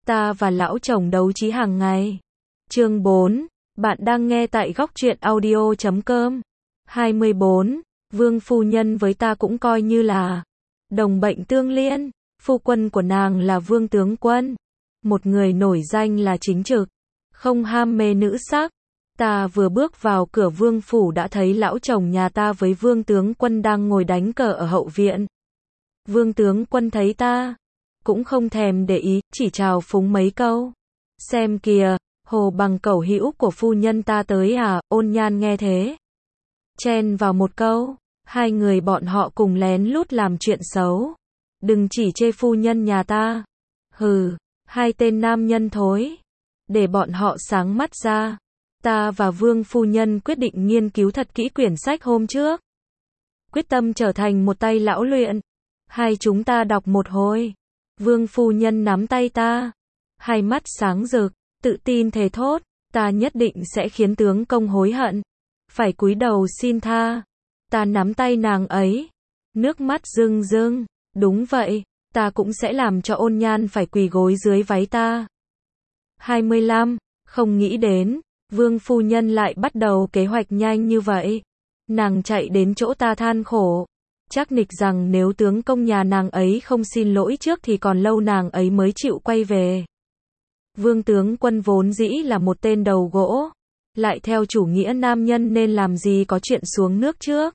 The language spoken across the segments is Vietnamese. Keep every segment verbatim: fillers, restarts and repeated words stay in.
Ta và lão chồng đấu trí hàng ngày. Chương bốn. Bạn đang nghe tại góc truyện audio chấm com. hai mươi bốn. Vương phu nhân với ta cũng coi như là đồng bệnh tương liên. Phu quân của nàng là Vương tướng quân, một người nổi danh là chính trực, không ham mê nữ sắc. Ta vừa bước vào cửa vương phủ đã thấy lão chồng nhà ta với Vương tướng quân đang ngồi đánh cờ ở hậu viện. Vương tướng quân thấy ta cũng không thèm để ý, chỉ chào phúng mấy câu. Xem kìa, Hồ Bằng cẩu hữu của phu nhân ta tới à? Ôn Nhan nghe thế, chen vào một câu, hai người bọn họ cùng lén lút làm chuyện xấu. Đừng chỉ chê phu nhân nhà ta. Hừ, hai tên nam nhân thối. Để bọn họ sáng mắt ra. Ta và Vương phu nhân quyết định nghiên cứu thật kỹ quyển sách hôm trước. Quyết tâm trở thành một tay lão luyện. Hai chúng ta đọc một hồi. Vương phu nhân nắm tay ta, hai mắt sáng rực, tự tin thề thốt, ta nhất định sẽ khiến tướng công hối hận, phải cúi đầu xin tha. Ta nắm tay nàng ấy, nước mắt rưng rưng, đúng vậy, ta cũng sẽ làm cho Ôn Nhan phải quỳ gối dưới váy ta. hai mươi lăm. Không nghĩ đến, Vương phu nhân lại bắt đầu kế hoạch nhanh như vậy. Nàng chạy đến chỗ ta than khổ, chắc nịch rằng nếu tướng công nhà nàng ấy không xin lỗi trước thì còn lâu nàng ấy mới chịu quay về. Vương tướng quân vốn dĩ là một tên đầu gỗ, lại theo chủ nghĩa nam nhân nên làm gì có chuyện xuống nước trước.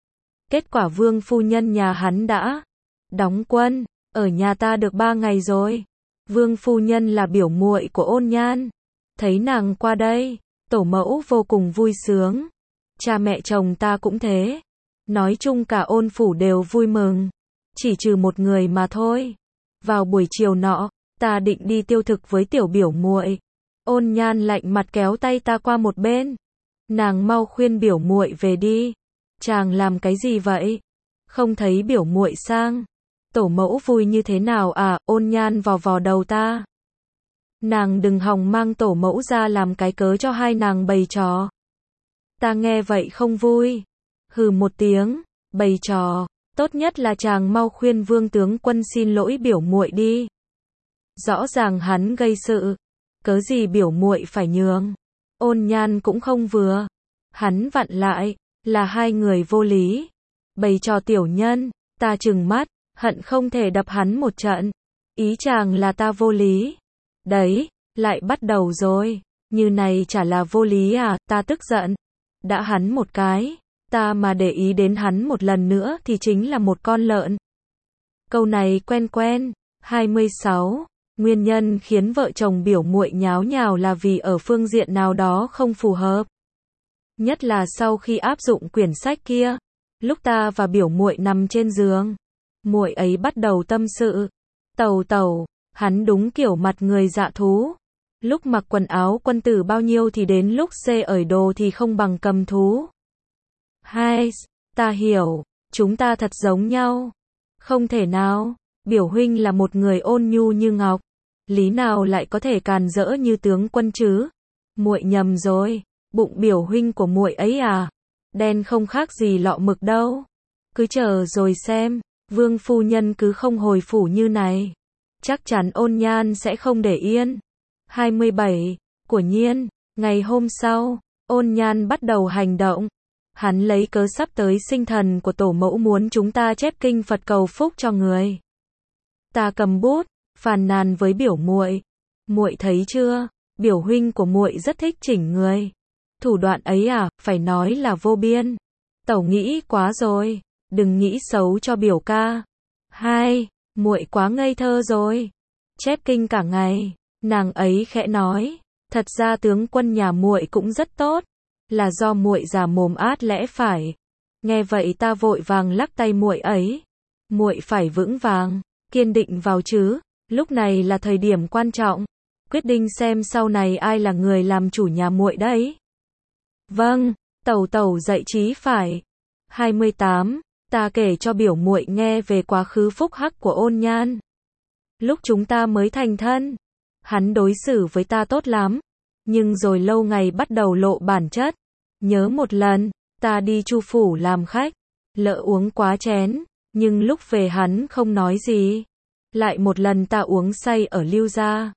Kết quả Vương phu nhân nhà hắn đã đóng quân, ở nhà ta được ba ngày rồi. Vương phu nhân là biểu muội của Ôn Nhan. Thấy nàng qua đây, tổ mẫu vô cùng vui sướng. Cha mẹ chồng ta cũng thế. Nói chung cả Ôn phủ đều vui mừng. Chỉ trừ một người mà thôi. Vào buổi chiều nọ, ta định đi tiêu thực với tiểu biểu muội. Ôn Nhan lạnh mặt kéo tay ta qua một bên. Nàng mau khuyên biểu muội về đi. Chàng làm cái gì vậy? Không thấy biểu muội sang. Tổ mẫu vui như thế nào à? Ôn Nhan vò vò đầu ta. Nàng đừng hòng mang tổ mẫu ra làm cái cớ cho hai nàng bày trò. Ta nghe vậy không vui. Hừ một tiếng, bày trò, tốt nhất là chàng mau khuyên Vương tướng quân xin lỗi biểu muội đi. Rõ ràng hắn gây sự, cớ gì biểu muội phải nhường. Ôn Nhan cũng không vừa. Hắn vặn lại, là hai người vô lý. Bày trò tiểu nhân, ta trừng mắt, hận không thể đập hắn một trận. Ý chàng là ta vô lý. Đấy, lại bắt đầu rồi. Như này chả là vô lý à? Ta tức giận. Đã hắn một cái, ta mà để ý đến hắn một lần nữa thì chính là một con lợn. Câu này quen quen. hai mươi sáu. Nguyên nhân khiến vợ chồng biểu muội nháo nhào là vì ở phương diện nào đó không phù hợp. Nhất là sau khi áp dụng quyển sách kia, lúc ta và biểu muội nằm trên giường, muội ấy bắt đầu tâm sự. Tẩu tẩu, hắn đúng kiểu mặt người dạ thú. Lúc mặc quần áo quân tử bao nhiêu thì đến lúc xê ởi đồ thì không bằng cầm thú. Hai, ta hiểu, chúng ta thật giống nhau. Không thể nào, biểu huynh là một người ôn nhu như ngọc, lý nào lại có thể càn rỡ như tướng quân chứ? Muội nhầm rồi, bụng biểu huynh của muội ấy à, đen không khác gì lọ mực đâu. Cứ chờ rồi xem, Vương phu nhân cứ không hồi phủ như này, chắc chắn Ôn Nhan sẽ không để yên. hai mươi bảy. Của nhiên, ngày hôm sau, Ôn Nhan bắt đầu hành động. Hắn lấy cớ sắp tới sinh thần của tổ mẫu muốn chúng ta chép kinh Phật cầu phúc cho người. Ta cầm bút, phàn nàn với biểu muội. Muội thấy chưa, biểu huynh của muội rất thích chỉnh người. Thủ đoạn ấy à, phải nói là vô biên. Tẩu nghĩ quá rồi, đừng nghĩ xấu cho biểu ca. Hai, muội quá ngây thơ rồi. Chép kinh cả ngày. Nàng ấy khẽ nói, thật ra tướng quân nhà muội cũng rất tốt, là do muội già mồm át lẽ phải. Nghe vậy ta vội vàng lắc tay muội ấy. Muội phải vững vàng, kiên định vào chứ, lúc này là thời điểm quan trọng, quyết định xem sau này ai là người làm chủ nhà muội đấy. Vâng, tẩu tẩu dạy trí phải. hai mươi tám. Ta kể cho biểu muội nghe về quá khứ phúc hắc của Ôn Nhan. Lúc chúng ta mới thành thân, hắn đối xử với ta tốt lắm, nhưng rồi lâu ngày bắt đầu lộ bản chất. Nhớ một lần, ta đi Chu phủ làm khách, lỡ uống quá chén, nhưng lúc về hắn không nói gì. Lại một lần ta uống say ở Lưu gia,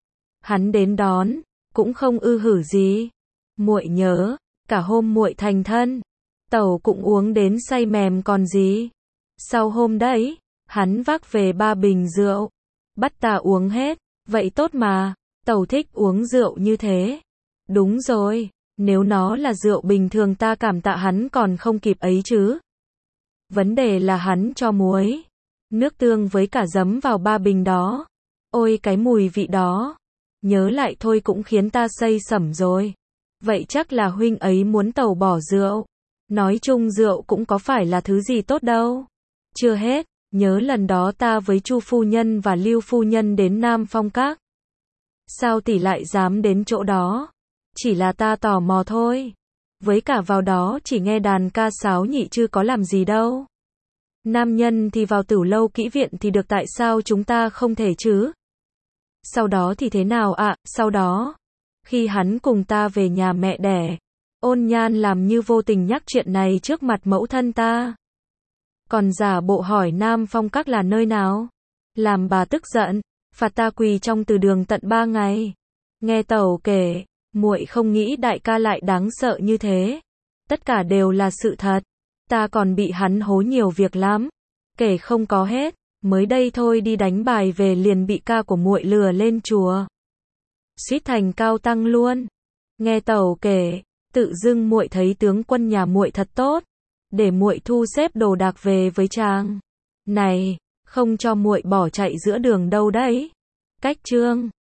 Hắn đến đón, cũng không ư hử gì. Muội nhớ, cả hôm muội thành thân, tẩu cũng uống đến say mềm còn gì. Sau hôm đấy, hắn vác về ba bình rượu, bắt ta uống hết, vậy tốt mà, tẩu thích uống rượu như thế. Đúng rồi, nếu nó là rượu bình thường ta cảm tạ hắn còn không kịp ấy chứ. Vấn đề là hắn cho muối, nước tương với cả giấm vào ba bình đó. Ôi cái mùi vị đó, nhớ lại thôi cũng khiến ta say sẩm rồi. Vậy chắc là huynh ấy muốn tẩu bỏ rượu. Nói chung rượu cũng có phải là thứ gì tốt đâu. Chưa hết, nhớ lần đó ta với Chu phu nhân và Lưu phu nhân đến Nam Phong Các. Sao tỷ lại dám đến chỗ đó? Chỉ là ta tò mò thôi. Với cả vào đó chỉ nghe đàn ca sáo nhị chứ có làm gì đâu. Nam nhân thì vào Tử Lâu Kỹ Viện thì được, tại sao chúng ta không thể chứ? Sau đó thì thế nào ạ? À, sau đó, khi hắn cùng ta về nhà mẹ đẻ, Ôn Nhan làm như vô tình nhắc chuyện này trước mặt mẫu thân ta. Còn giả bộ hỏi Nam Phong Các là nơi nào? Làm bà tức giận, phạt ta quỳ trong từ đường tận ba ngày. Nghe tẩu kể, muội không nghĩ đại ca lại đáng sợ như thế. Tất cả đều là sự thật. Ta còn bị hắn hố nhiều việc lắm. Kể không có hết, mới đây thôi đi đánh bài về liền bị ca của muội lừa lên chùa. Suýt thành cao tăng luôn. Nghe tẩu kể, tự dưng muội thấy tướng quân nhà muội thật tốt, để muội thu xếp đồ đạc về với chàng. Này, không cho muội bỏ chạy giữa đường đâu đấy. Cách chương